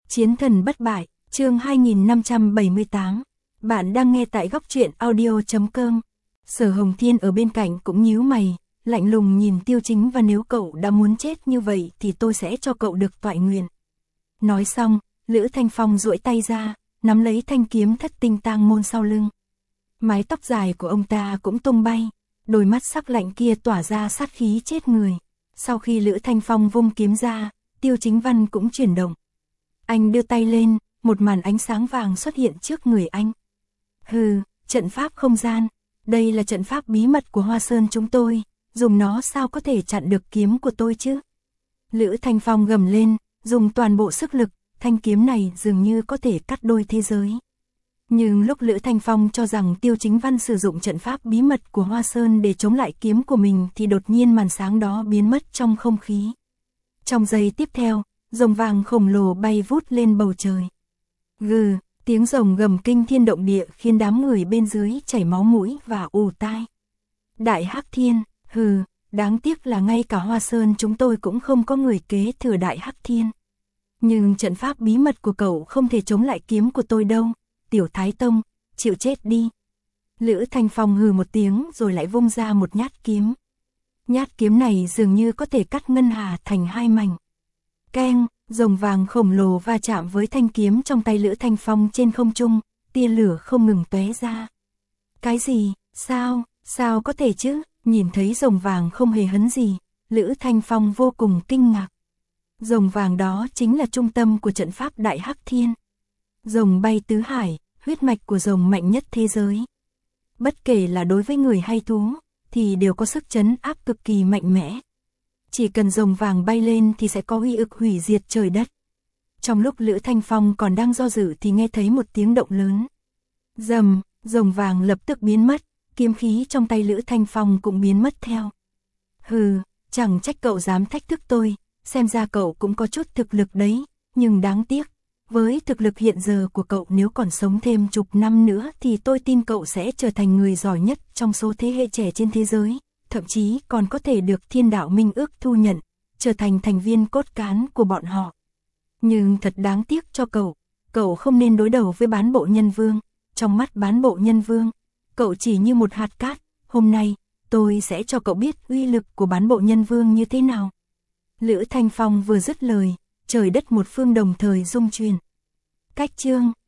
Chiến thần bất bại, chương 2578. Bạn đang nghe tại góc truyện audio.com. Sở Hồng Thiên ở bên cạnh cũng nhíu mày, lạnh lùng nhìn Tiêu Chính Văn, nếu cậu đã muốn chết như vậy thì tôi sẽ cho cậu được toại nguyện. Nói xong, Lữ Thanh Phong duỗi tay ra, nắm lấy thanh kiếm thất tinh tang môn sau lưng. Mái tóc dài của ông ta cũng tung bay, đôi mắt sắc lạnh kia tỏa ra sát khí chết người. Sau khi Lữ Thanh Phong vung kiếm ra, Tiêu Chính Văn cũng chuyển động. Anh đưa tay lên, một màn ánh sáng vàng xuất hiện trước người anh. Hừ, trận pháp không gian, đây là trận pháp bí mật của Hoa Sơn chúng tôi, dùng nó sao có thể chặn được kiếm của tôi chứ? Lữ Thanh Phong gầm lên, dùng toàn bộ sức lực, thanh kiếm này dường như có thể cắt đôi thế giới. Nhưng lúc Lữ Thanh Phong cho rằng Tiêu Chính Văn sử dụng trận pháp bí mật của Hoa Sơn để chống lại kiếm của mình thì đột nhiên màn sáng đó biến mất trong không khí. Trong giây tiếp theo, rồng vàng khổng lồ bay vút lên bầu trời. Gừ, tiếng rồng gầm kinh thiên động địa khiến đám người bên dưới chảy máu mũi và ù tai. Đại Hắc Thiên, hừ, đáng tiếc là ngay cả Hoa Sơn chúng tôi cũng không có người kế thừa Đại Hắc Thiên. Nhưng trận pháp bí mật của cậu không thể chống lại kiếm của tôi đâu, Tiểu Thái Tông, chịu chết đi. Lữ Thanh Phong hừ một tiếng rồi lại vung ra một nhát kiếm. Nhát kiếm này dường như có thể cắt ngân hà thành hai mảnh. Keng, rồng vàng khổng lồ va chạm với thanh kiếm trong tay Lữ Thanh Phong trên không trung, tia lửa không ngừng tóe ra. Cái gì, sao có thể chứ? Nhìn thấy rồng vàng không hề hấn gì, Lữ Thanh Phong vô cùng kinh ngạc. Rồng vàng đó chính là trung tâm của trận pháp Đại Hắc Thiên. Rồng bay tứ hải, huyết mạch của rồng mạnh nhất thế giới. Bất kể là đối với người hay thú, thì đều có sức trấn áp cực kỳ mạnh mẽ. Chỉ cần rồng vàng bay lên thì sẽ có uy lực hủy diệt trời đất. Trong lúc Lữ Thanh Phong còn đang do dự thì nghe thấy một tiếng động lớn. Rầm, rồng vàng lập tức biến mất, kiếm khí trong tay Lữ Thanh Phong cũng biến mất theo. Hừ, chẳng trách cậu dám thách thức tôi, xem ra cậu cũng có chút thực lực đấy, nhưng đáng tiếc. Với thực lực hiện giờ của cậu, nếu còn sống thêm chục năm nữa thì tôi tin cậu sẽ trở thành người giỏi nhất trong số thế hệ trẻ trên thế giới, thậm chí còn có thể được Thiên Đạo Minh Ước thu nhận, trở thành thành viên cốt cán của bọn họ. Nhưng thật đáng tiếc cho cậu không nên đối đầu với Bán Bộ Nhân Vương. Trong mắt Bán Bộ Nhân Vương, cậu chỉ như một hạt cát. Hôm nay, tôi sẽ cho cậu biết uy lực của Bán Bộ Nhân Vương như thế nào. Lữ Thanh Phong vừa dứt lời, trời đất một phương đồng thời rung chuyển. Cách chương